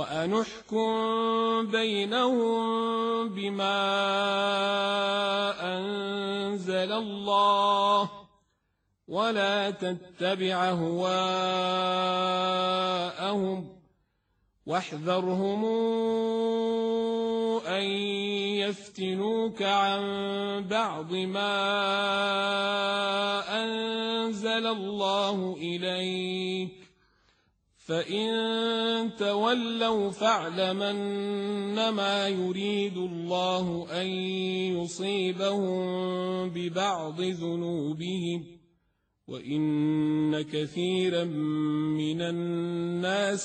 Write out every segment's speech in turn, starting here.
وأن احكم بينهم بما أنزل الله ولا تتبع أهواءهم واحذرهم أن يفتنوك عن بعض ما أنزل الله إليك فإن تولوا فاعلم أنما يريد الله أن يصيبهم ببعض ذنوبهم وإن كثيرا من الناس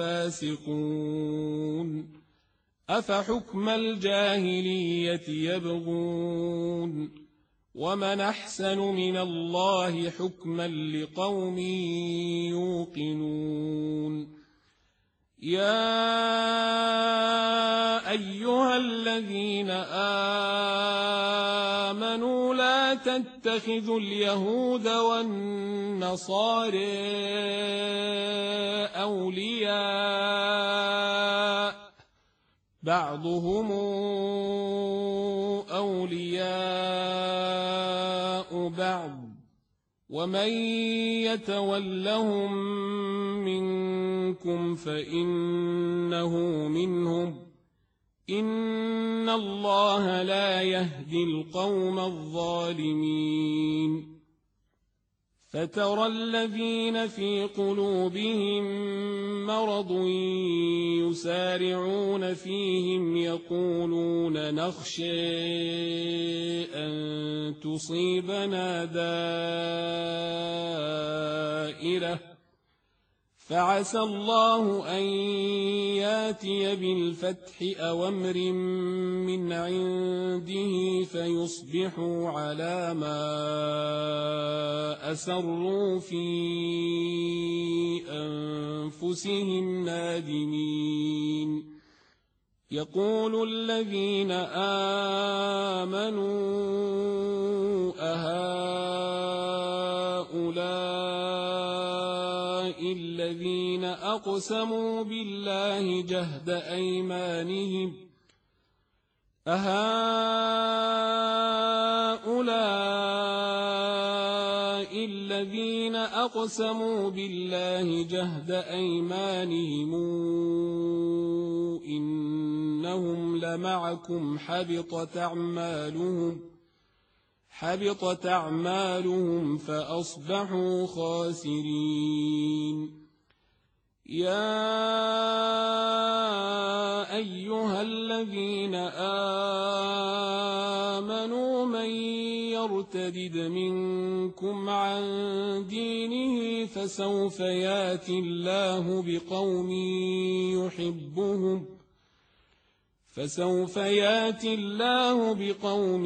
لفاسقون أفحكم الجاهلية يبغون ومن أحسن من الله حكما لقوم يوقنون يا أيها الذين آمنوا لا تتخذوا اليهود والنصارى أولياء بعضهم أولياء بعض ومن يتولهم منكم فإنه منهم إن الله لا يهدي القوم الظالمين فترى الذين في قلوبهم مرض يسارعون فيهم يقولون نخشى أن تصيبنا دائرة فعسى الله أن ياتي بالفتح أو أمر من عنده فيصبحوا على ما أسروا في أنفسهم نادمين يقول الذين آمنوا أهؤلاء الذين أقسموا بالله جهد أيمانهم أهؤلاء الذين أقسموا بالله جهد أيمانهم إنهم لمعكم حبطت أعمالهم فأصبحوا خاسرين يا أيها الذين آمنوا من يرتد منكم عن دينه فسوف ياتي الله بقوم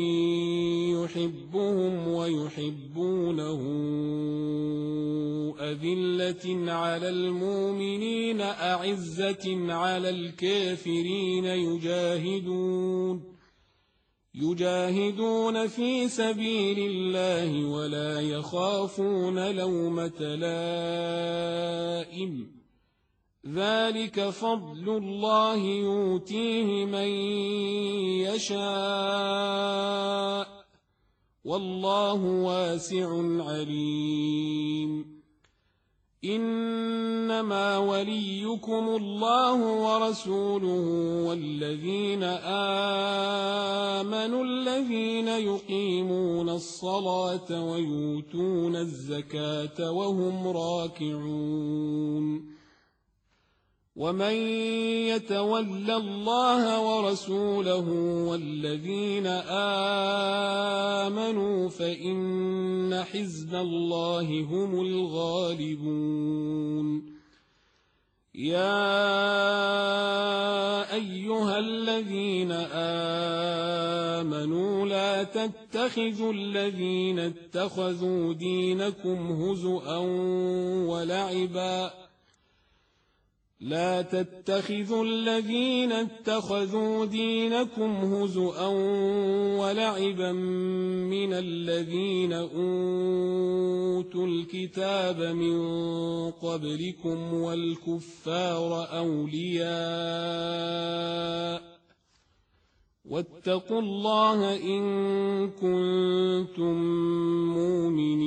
يحبهم ويحبونه أذلة على المؤمنين أعزة على الكافرين يجاهدون في سبيل الله ولا يخافون لومة لائم ذلك فضل الله يؤتيه من يشاء والله واسع عليم إنما وليكم الله ورسوله والذين آمنوا الذين يقيمون الصلاة ويؤتون الزكاة وهم راكعون ومن يتول الله ورسوله والذين آمنوا فإن حزب الله هم الغالبون يا أيها الذين آمنوا لا تتخذوا الذين اتخذوا دينكم هزؤا ولعبا لا تتخذوا الذين اتخذوا دينكم هزؤا ولعبا من الذين أوتوا الكتاب من قبلكم والكفار أولياء واتقوا الله إن كنتم مؤمنين.